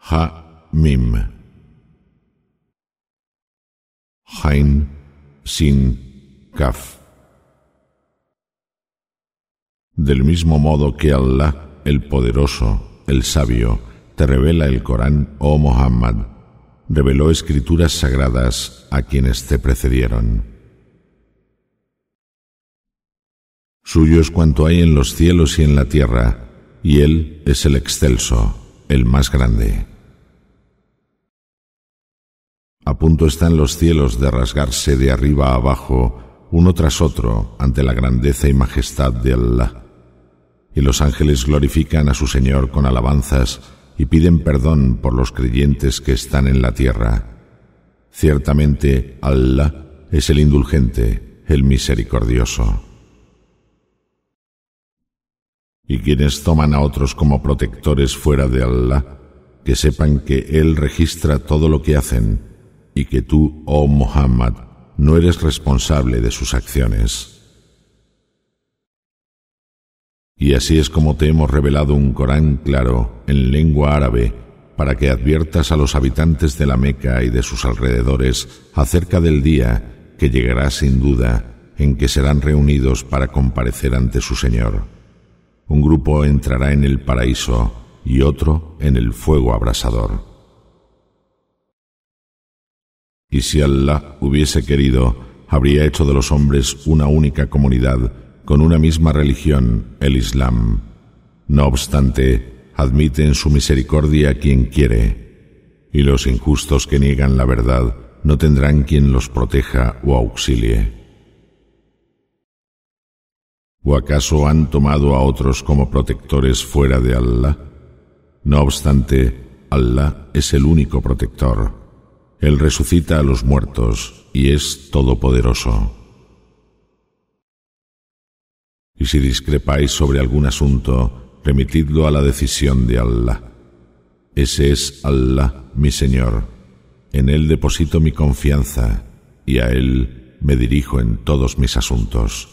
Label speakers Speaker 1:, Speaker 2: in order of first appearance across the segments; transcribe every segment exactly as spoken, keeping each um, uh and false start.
Speaker 1: Ha Mim. Hain Sin Kaf. Del mismo modo que Allah, el poderoso, el sabio, te revela el Corán, oh Muhammad, reveló escrituras sagradas a quienes te precedieron. Suyo es cuanto hay en los cielos y en la tierra, y Él es el excelso, el más grande. A punto están los cielos de rasgarse de arriba a abajo, uno tras otro, ante la grandeza y majestad de Allah. Y los ángeles glorifican a su Señor con alabanzas y piden perdón por los creyentes que están en la tierra. Ciertamente, Allah es el indulgente, el misericordioso. Y quienes toman a otros como protectores fuera de Allah, que sepan que Él registra todo lo que hacen, y que tú, oh Muhammad, no eres responsable de sus acciones. Y así es como te hemos revelado un Corán claro, en lengua árabe, para que adviertas a los habitantes de la Meca y de sus alrededores acerca del día que llegará sin duda, en que serán reunidos para comparecer ante su Señor. Un grupo entrará en el paraíso y otro en el fuego abrasador. Y si Allah hubiese querido, habría hecho de los hombres una única comunidad con una misma religión, el Islam. No obstante, admite en su misericordia a quien quiere, y los injustos que niegan la verdad no tendrán quien los proteja o auxilie. ¿O acaso han tomado a otros como protectores fuera de Allah? No obstante, Allah es el único protector. Él resucita a los muertos y es todopoderoso. Y si discrepáis sobre algún asunto, remitidlo a la decisión de Allah. Ese es Allah, mi Señor. En Él deposito mi confianza y a Él me dirijo en todos mis asuntos.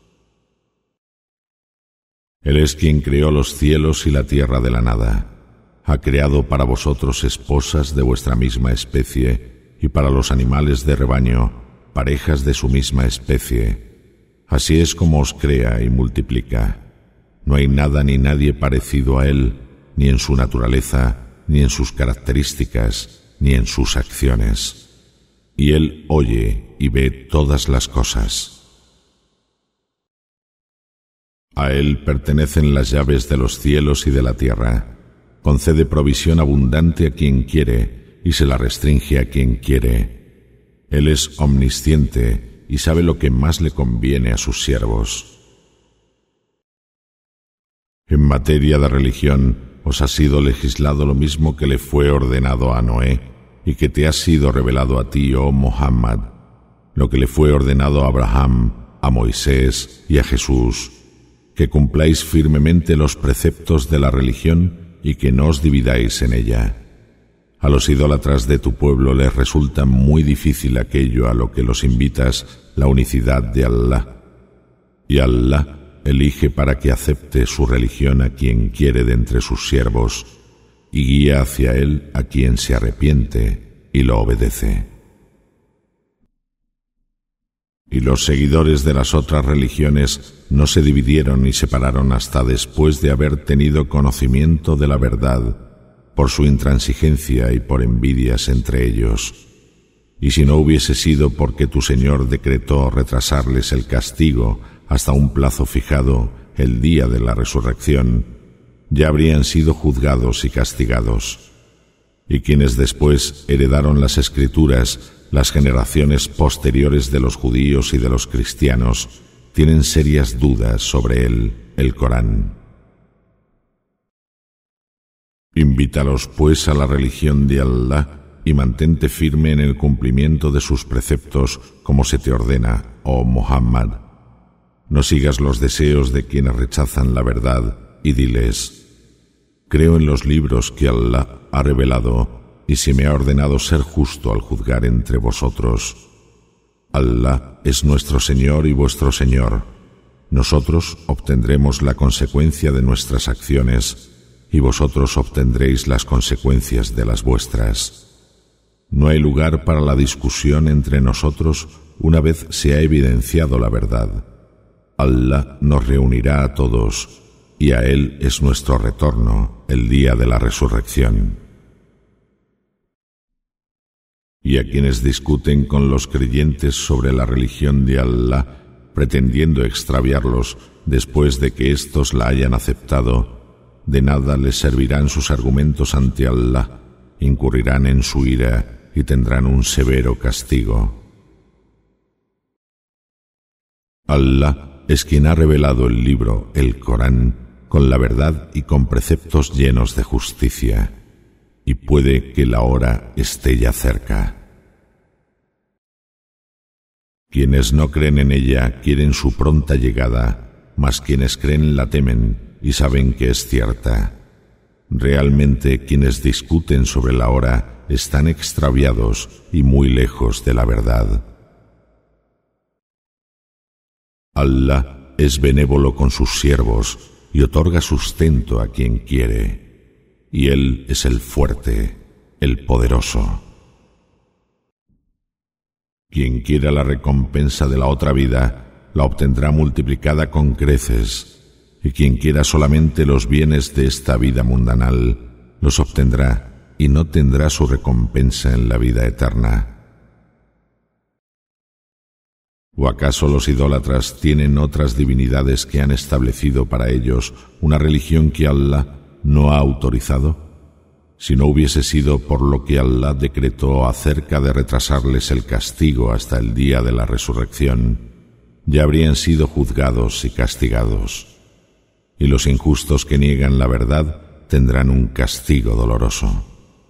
Speaker 1: Él es quien creó los cielos y la tierra de la nada. Ha creado para vosotros esposas de vuestra misma especie y para los animales de rebaño, parejas de su misma especie. Así es como os crea y multiplica. No hay nada ni nadie parecido a Él, ni en su naturaleza, ni en sus características, ni en sus acciones. Y Él oye y ve todas las cosas. A Él pertenecen las llaves de los cielos y de la tierra. Concede provisión abundante a quien quiere y se la restringe a quien quiere. Él es omnisciente y sabe lo que más le conviene a sus siervos. En materia de religión, os ha sido legislado lo mismo que le fue ordenado a Noé y que te ha sido revelado a ti, oh Muhammad, lo que le fue ordenado a Abraham, a Moisés y a Jesús, que cumpláis firmemente los preceptos de la religión y que no os dividáis en ella. A los idólatras de tu pueblo les resulta muy difícil aquello a lo que los invitas, la unicidad de Allah. Y Allah elige para que acepte su religión a quien quiere de entre sus siervos y guía hacia Él a quien se arrepiente y lo obedece. Y los seguidores de las otras religiones no se dividieron ni separaron hasta después de haber tenido conocimiento de la verdad, por su intransigencia y por envidias entre ellos. Y si no hubiese sido porque tu Señor decretó retrasarles el castigo hasta un plazo fijado, el día de la resurrección, ya habrían sido juzgados y castigados. Y quienes después heredaron las Escrituras, las generaciones posteriores de los judíos y de los cristianos, tienen serias dudas sobre él, el Corán. Invítalos, pues, a la religión de Allah y mantente firme en el cumplimiento de sus preceptos como se te ordena, oh Muhammad. No sigas los deseos de quienes rechazan la verdad y diles: creo en los libros que Allah ha revelado y se me ha ordenado ser justo al juzgar entre vosotros. Allah es nuestro Señor y vuestro Señor. Nosotros obtendremos la consecuencia de nuestras acciones y vosotros obtendréis las consecuencias de las vuestras. No hay lugar para la discusión entre nosotros una vez se ha evidenciado la verdad. Allah nos reunirá a todos, y a Él es nuestro retorno el día de la resurrección. Y a quienes discuten con los creyentes sobre la religión de Allah, pretendiendo extraviarlos después de que éstos la hayan aceptado, de nada les servirán sus argumentos ante Allah, incurrirán en su ira y tendrán un severo castigo. Allah es quien ha revelado el libro, el Corán, con la verdad y con preceptos llenos de justicia, y puede que la hora esté ya cerca. Quienes no creen en ella quieren su pronta llegada, mas quienes creen la temen y saben que es cierta. Realmente quienes discuten sobre la hora están extraviados y muy lejos de la verdad. Allah es benévolo con sus siervos y otorga sustento a quien quiere, y Él es el fuerte, el poderoso. Quien quiera la recompensa de la otra vida, la obtendrá multiplicada con creces, y quien quiera solamente los bienes de esta vida mundanal, los obtendrá y no tendrá su recompensa en la vida eterna. ¿O acaso los idólatras tienen otras divinidades que han establecido para ellos una religión que Allah no ha autorizado? Si no hubiese sido por lo que Allah decretó acerca de retrasarles el castigo hasta el día de la resurrección, ya habrían sido juzgados y castigados. Y los injustos que niegan la verdad tendrán un castigo doloroso.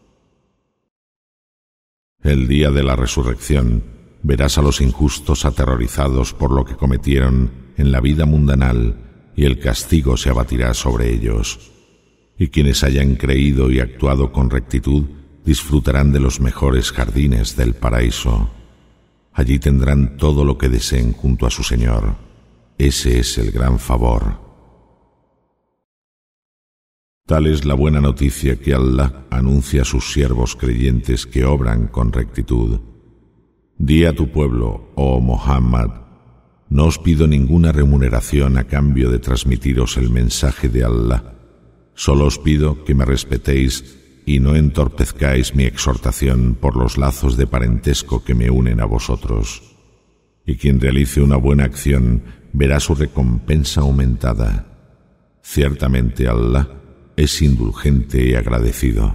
Speaker 1: El día de la resurrección verás a los injustos aterrorizados por lo que cometieron en la vida mundanal, y el castigo se abatirá sobre ellos. Y quienes hayan creído y actuado con rectitud disfrutarán de los mejores jardines del paraíso. Allí tendrán todo lo que deseen junto a su Señor. Ese es el gran favor. Tal es la buena noticia que Allah anuncia a sus siervos creyentes que obran con rectitud. Di a tu pueblo, oh Muhammad, no os pido ninguna remuneración a cambio de transmitiros el mensaje de Allah. Solo os pido que me respetéis y no entorpezcáis mi exhortación por los lazos de parentesco que me unen a vosotros. Y quien realice una buena acción verá su recompensa aumentada. Ciertamente Allah es indulgente y agradecido.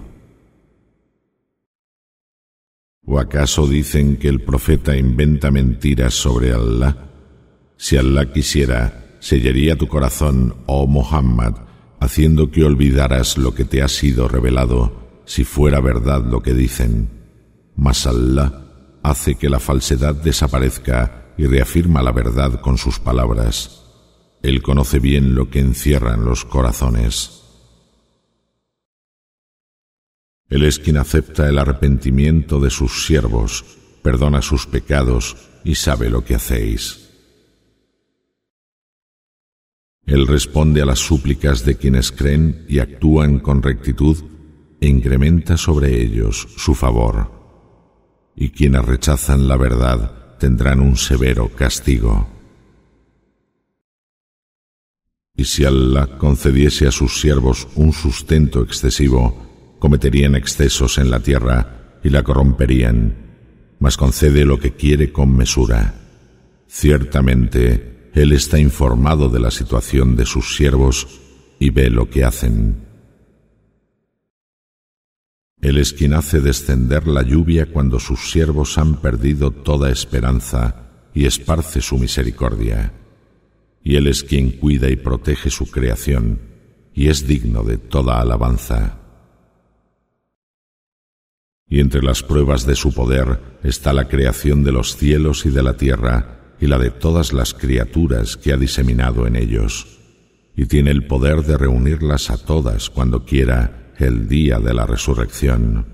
Speaker 1: ¿O acaso dicen que el profeta inventa mentiras sobre Allah? Si Allah quisiera, sellaría tu corazón, oh Muhammad, haciendo que olvidaras lo que te ha sido revelado, si fuera verdad lo que dicen. Mas Allah hace que la falsedad desaparezca y reafirma la verdad con sus palabras. Él conoce bien lo que encierran los corazones. Él es quien acepta el arrepentimiento de sus siervos, perdona sus pecados y sabe lo que hacéis. Él responde a las súplicas de quienes creen y actúan con rectitud e incrementa sobre ellos su favor. Y quienes rechazan la verdad tendrán un severo castigo. Y si Allah concediese a sus siervos un sustento excesivo, cometerían excesos en la tierra y la corromperían, mas concede lo que quiere con mesura. Ciertamente, Él está informado de la situación de sus siervos y ve lo que hacen. Él es quien hace descender la lluvia cuando sus siervos han perdido toda esperanza y esparce su misericordia. Y Él es quien cuida y protege su creación y es digno de toda alabanza. Y entre las pruebas de su poder está la creación de los cielos y de la tierra y la de todas las criaturas que ha diseminado en ellos, y tiene el poder de reunirlas a todas cuando quiera el día de la resurrección.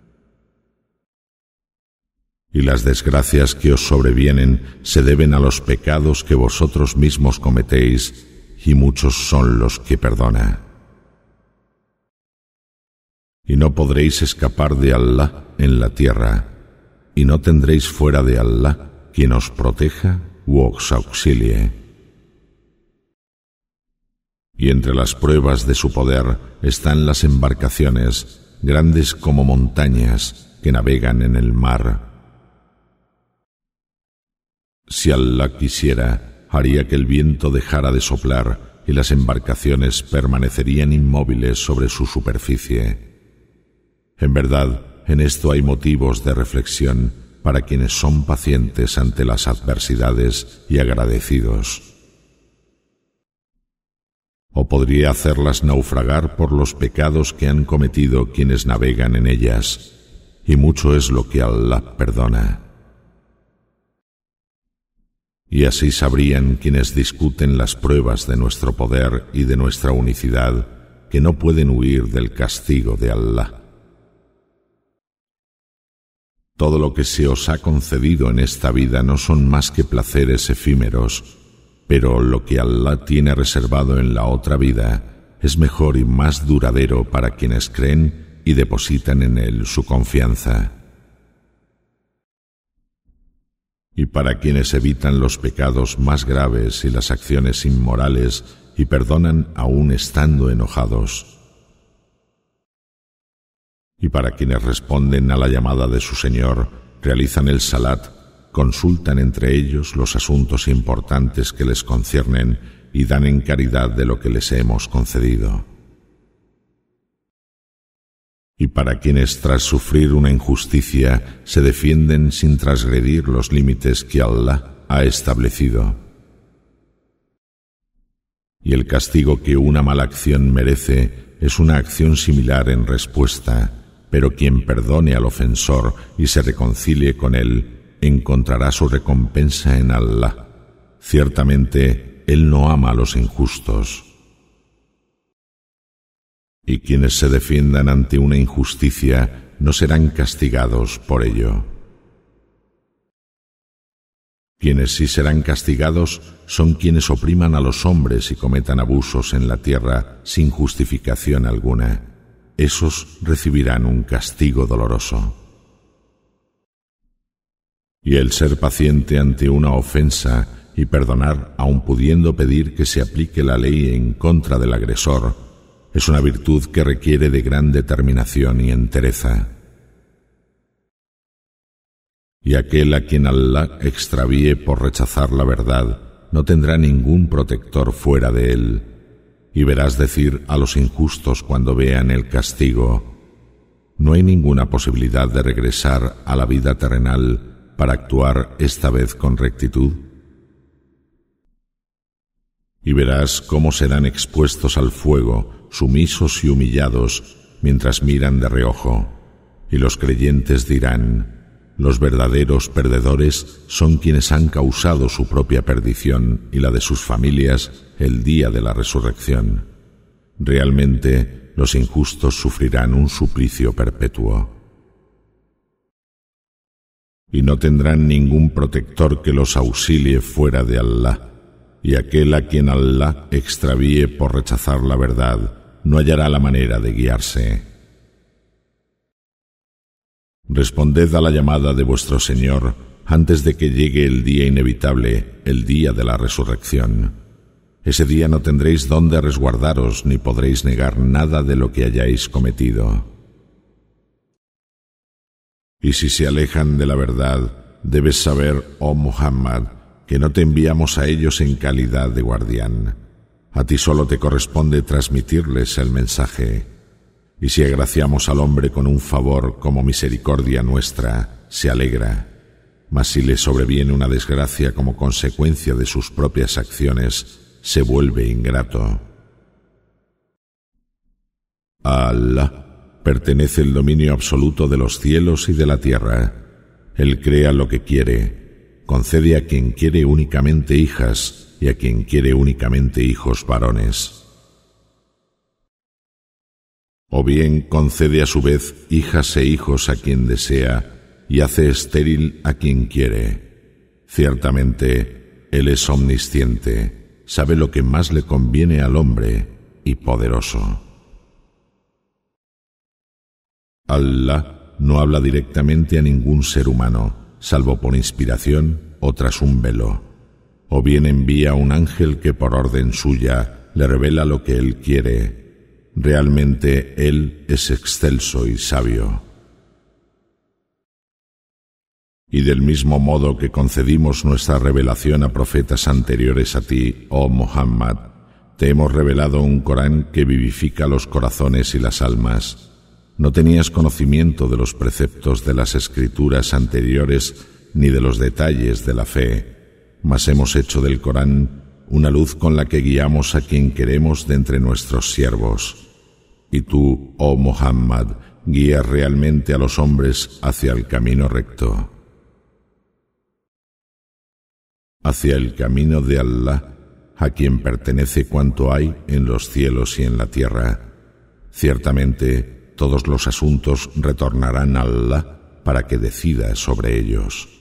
Speaker 1: Y las desgracias que os sobrevienen se deben a los pecados que vosotros mismos cometéis, y muchos son los que perdona. Y no podréis escapar de Allah en la tierra, y no tendréis fuera de Allah quien os proteja u os auxilie. Y entre las pruebas de su poder están las embarcaciones, grandes como montañas, que navegan en el mar. Si Allah quisiera, haría que el viento dejara de soplar y las embarcaciones permanecerían inmóviles sobre su superficie. En verdad, en esto hay motivos de reflexión para quienes son pacientes ante las adversidades y agradecidos. O podría hacerlas naufragar por los pecados que han cometido quienes navegan en ellas, y mucho es lo que Allah perdona. Y así sabrían quienes discuten las pruebas de nuestro poder y de nuestra unicidad, que no pueden huir del castigo de Allah. Todo lo que se os ha concedido en esta vida no son más que placeres efímeros, pero lo que Allah tiene reservado en la otra vida es mejor y más duradero para quienes creen y depositan en él su confianza. Y para quienes evitan los pecados más graves y las acciones inmorales y perdonan aún estando enojados. Y para quienes responden a la llamada de su Señor, realizan el salat, consultan entre ellos los asuntos importantes que les conciernen y dan en caridad de lo que les hemos concedido. Y para quienes tras sufrir una injusticia se defienden sin transgredir los límites que Allah ha establecido. Y el castigo que una mala acción merece es una acción similar en respuesta, pero quien perdone al ofensor y se reconcilie con él, encontrará su recompensa en Allah. Ciertamente, Él no ama a los injustos. Y quienes se defiendan ante una injusticia no serán castigados por ello. Quienes sí serán castigados son quienes opriman a los hombres y cometan abusos en la tierra sin justificación alguna. Esos recibirán un castigo doloroso. Y el ser paciente ante una ofensa y perdonar aun pudiendo pedir que se aplique la ley en contra del agresor es una virtud que requiere de gran determinación y entereza. Y aquel a quien Allah extravíe por rechazar la verdad no tendrá ningún protector fuera de él. Y verás decir a los injustos cuando vean el castigo: no hay ninguna posibilidad de regresar a la vida terrenal para actuar esta vez con rectitud. Y verás cómo serán expuestos al fuego, sumisos y humillados, mientras miran de reojo. Y los creyentes dirán: los verdaderos perdedores son quienes han causado su propia perdición y la de sus familias el día de la resurrección. Realmente, los injustos sufrirán un suplicio perpetuo. Y no tendrán ningún protector que los auxilie fuera de Allah, y aquel a quien Allah extravíe por rechazar la verdad no hallará la manera de guiarse. Responded a la llamada de vuestro Señor antes de que llegue el día inevitable, el día de la resurrección. Ese día no tendréis dónde resguardaros ni podréis negar nada de lo que hayáis cometido. Y si se alejan de la verdad, debes saber, oh Muhammad, que no te enviamos a ellos en calidad de guardián. A ti solo te corresponde transmitirles el mensaje. Y si agraciamos al hombre con un favor como misericordia nuestra, se alegra. Mas si le sobreviene una desgracia como consecuencia de sus propias acciones, se vuelve ingrato. A Allah pertenece el dominio absoluto de los cielos y de la tierra. Él crea lo que quiere, concede a quien quiere únicamente hijas y a quien quiere únicamente hijos varones. O bien concede a su vez hijas e hijos a quien desea y hace estéril a quien quiere. Ciertamente, Él es omnisciente, sabe lo que más le conviene al hombre y poderoso. Allah no habla directamente a ningún ser humano, salvo por inspiración o tras un velo, o bien envía un ángel que por orden suya le revela lo que él quiere. Realmente él es excelso y sabio. Y del mismo modo que concedimos nuestra revelación a profetas anteriores a ti, oh Muhammad, te hemos revelado un Corán que vivifica los corazones y las almas. No tenías conocimiento de los preceptos de las escrituras anteriores ni de los detalles de la fe, mas hemos hecho del Corán una luz con la que guiamos a quien queremos de entre nuestros siervos. Y tú, oh Muhammad, guías realmente a los hombres hacia el camino recto. Hacia el camino de Allah, a quien pertenece cuanto hay en los cielos y en la tierra. Ciertamente, todos los asuntos retornarán a Allah para que decida sobre ellos.